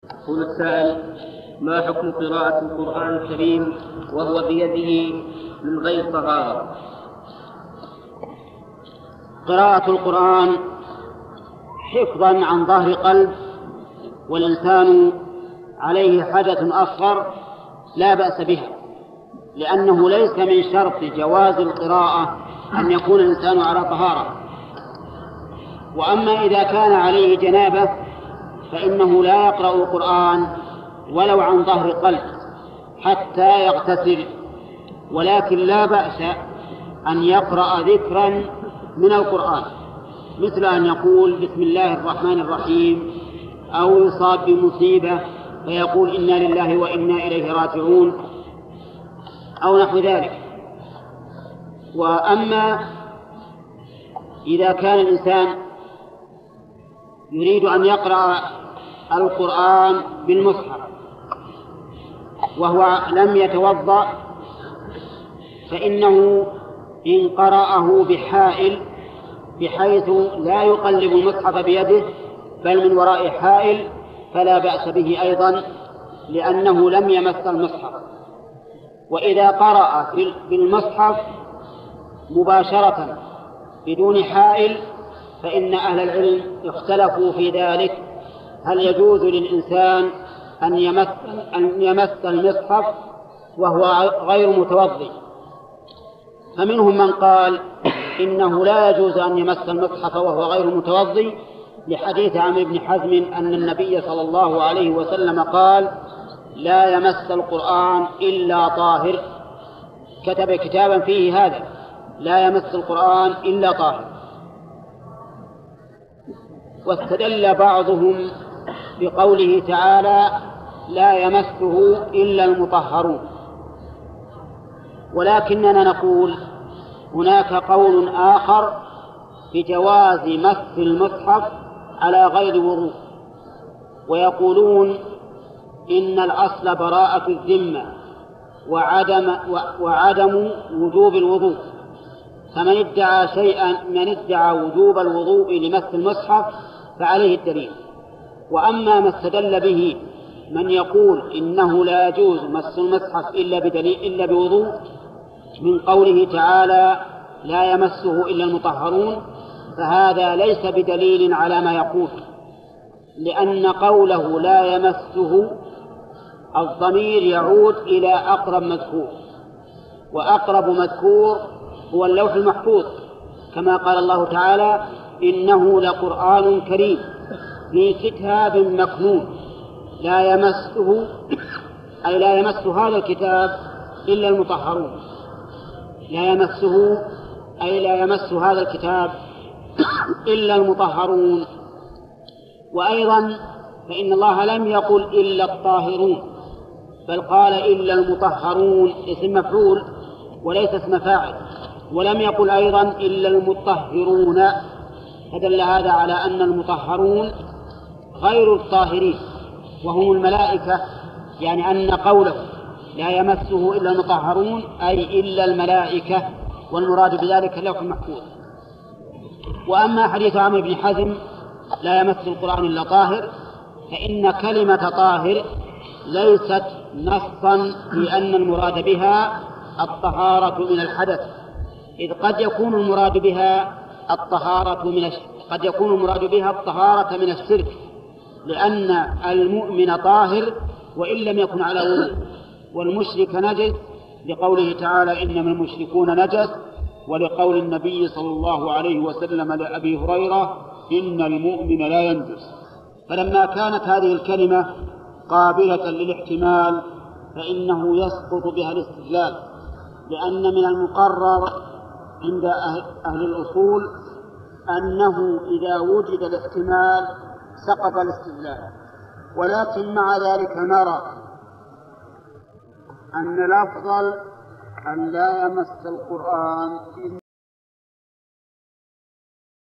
يقول السائل: ما حكم قراءة القرآن الكريم وهو بيده من غير طهارة؟ قراءة القرآن حفظا عن ظهر قلب والإنسان عليه حدث أصغر لا بأس بها، لأنه ليس من شرط جواز القراءة أن يكون الإنسان على طهارة. وأما إذا كان عليه جنابة فإنه لا يقرأ القرآن ولو عن ظهر قلب حتى يغتسل، ولكن لا بأس أن يقرأ ذكرا من القرآن، مثل أن يقول بسم الله الرحمن الرحيم، أو يصاب بمصيبة فيقول إنا لله وإنا إليه راجعون، أو نحو ذلك. وأما إذا كان الإنسان يريد أن يقرأ القرآن بالمصحف وهو لم يتوضأ، فإنه إن قرأه بحائل بحيث لا يقلب المصحف بيده بل من وراء حائل فلا بأس به أيضا، لأنه لم يمس المصحف. وإذا قرأ بالمصحف مباشرة بدون حائل فإن أهل العلم اختلفوا في ذلك، هل يجوز للإنسان أن يمس المصحف وهو غير متوضئ؟ فمنهم من قال إنه لا يجوز أن يمس المصحف وهو غير متوضئ، لحديث عمرو بن حزم أن النبي صلى الله عليه وسلم قال: لا يمس القرآن إلا طاهر، كتب كتابا فيه هذا: لا يمس القرآن إلا طاهر. واستدل بعضهم بقوله تعالى: لا يمسه إلا المطهرون. ولكننا نقول هناك قول آخر بجواز مس المصحف على غير وضوء، ويقولون إن الأصل براءة الذمة وعدم وجوب الوضوء، فمن ادعى وجوب الوضوء لمس المصحف فعليه الدليل. وأما ما استدل به من يقول إنه لا يجوز مس المصحف إلا بوضوء من قوله تعالى: لا يمسه إلا المطهرون، فهذا ليس بدليل على ما يقول، لأن قوله لا يمسه الضمير يعود إلى أقرب مذكور، وأقرب مذكور هو اللوح المحفوظ، كما قال الله تعالى: إنه لقرآن كريم في كتاب مكنون لا يمسه أي لا يمس هذا الكتاب إلا المطهرون، لا يمسه أي لا يمس هذا الكتاب إلا المطهرون. وأيضا فإن الله لم يقل إلا الطاهرون، بل قال إلا المطهرون اسم مفعول وليس اسم فاعل، ولم يقل أيضا إلا المطهرون، فدل هذا على أن المطهرون غير الطاهرين وهم الملائكة، يعني أن قوله لا يمسه إلا المطهرون أي إلا الملائكة، والمراد بذلك اللوح المحفوظ. وأما حديث عمرو بن حزم لا يمس القرآن إلا طاهر، فإن كلمة طاهر ليست نصا في أن المراد بها الطهارة من الحدث، إذ قد يكون المراد بها الطهارة من الشرك، لأن المؤمن طاهر وإن لم يكن على وضوء، والمشرك نجس لقوله تعالى: إنما المشركون نجس، ولقول النبي صلى الله عليه وسلم لأبي هريرة: إن المؤمن لا ينجس. فلما كانت هذه الكلمة قابلة للاحتمال فإنه يسقط بها الاستدلال، لأن من المقرر عند أهل الأصول أنه إذا وجد الاحتمال سقط الاستدلال. ولكن مع ذلك نرى أن الأفضل أن لا يمس القرآن